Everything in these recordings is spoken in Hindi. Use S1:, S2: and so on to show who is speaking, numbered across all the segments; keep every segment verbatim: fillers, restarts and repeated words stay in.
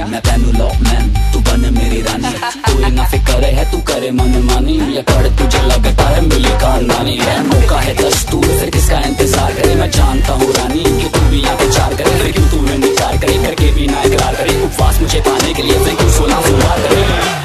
S1: मैं पहनू लॉकमैन तू बन मेरी रानी, कोई ना फिक्र है तू करे मन मानी, या कर तुझे लगता है मिली खानदानी है, मौका है दस्तूर फिर किसका इंतजार करे, मैं जानता हूँ रानी कि तू भी यहाँ पे चार करे, फिर क्यों तू इंतजार करे करके भी ना इकरार करे, उपवास मुझे पाने के लिए फिर क्यों सोना सोमवार करे।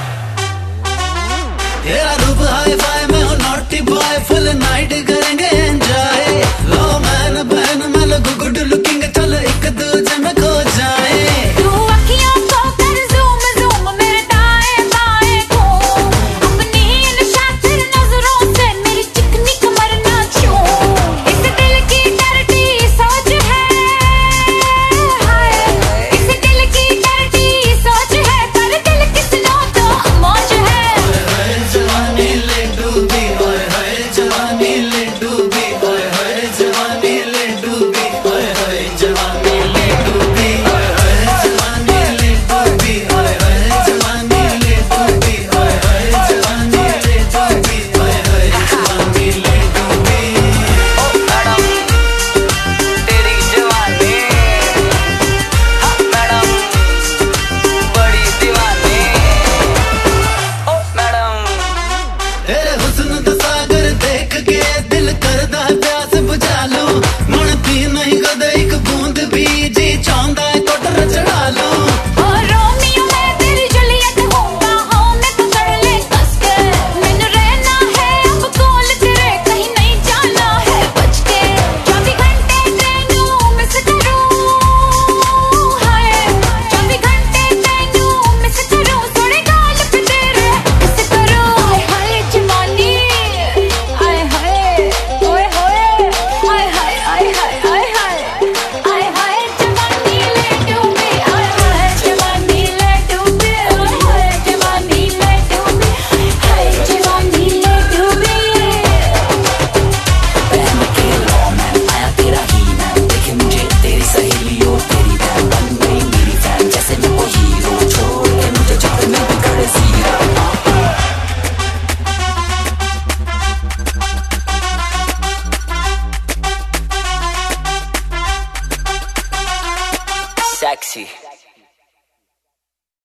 S2: तेरा रूप हाई फाई में हूँ नॉटी बॉय, फुल नाइट करेंगे एंजॉय, लो मैन बहन मैं लगू गुड लुकिंग, चल एक दूजे में खो जाए।
S3: तू अखियों को कर ज़ूम ज़ूम मेरे दाएं बाएं को, अपनी इन शातिर नजरों से मेरी चिकनी कमर ना छू, इस दिल की डरती सोच है, हाय इस दिल की डरती सोच है, पर दिल किसनो तो मौज है।
S2: जवानी ले डूबी ओए होए, जवानी ले डूबी ओए होए, जवानी ले डूबी ओए होए, जवानी ले डूबी ओए होए, जवानी ले डूबी ओए होए, जवानी ले डूबी ओए होए, जवानी ले डूबी ओए होए, जवानी ले डूबी।
S4: ओ मैडम तेरी जवानी, हाँ मैडम बड़ी दीवानी, ओ मैडम
S2: तेरे हुस्न दा सागर देख के दिल करदा है प्यास बुझा लूं, मन पी नहीं कदे एक बूंद भी, जी चाहता है कोटर चढ़ा लूं।
S3: ओ रोमियो मैं तेरी जूलियट हूँ, बाहों में पकड़ ले कस के, मैनू रहना है अब कोल तेरे, कहीं नहीं जाना है बच के, चौबीस घंटे तेनू मिस करूं, हाय चौबीस घंटे तेनू मिस करूं, सोने गाल पे तेरे किस करूं। हाय हाय जवानी, हाय हाय ओए होए, हाय हाय हाय हाय हाय हाय, हाय हाय जवानी ले डूबी, हाय हाय जवानी ले डूबी, हाय हाय जवानी ले डूबी, हाय जवानी ले डूबी।
S1: पहन के लॉकमैन आया तेरा ही मैन, देखे मुझे तेरी सहेली और तेरी बहन, बन गई मेरी फैन जैसे मैं कोई हीरो, छोड़ के मुझे जब मैं बिगड़े जीरो।
S4: sexy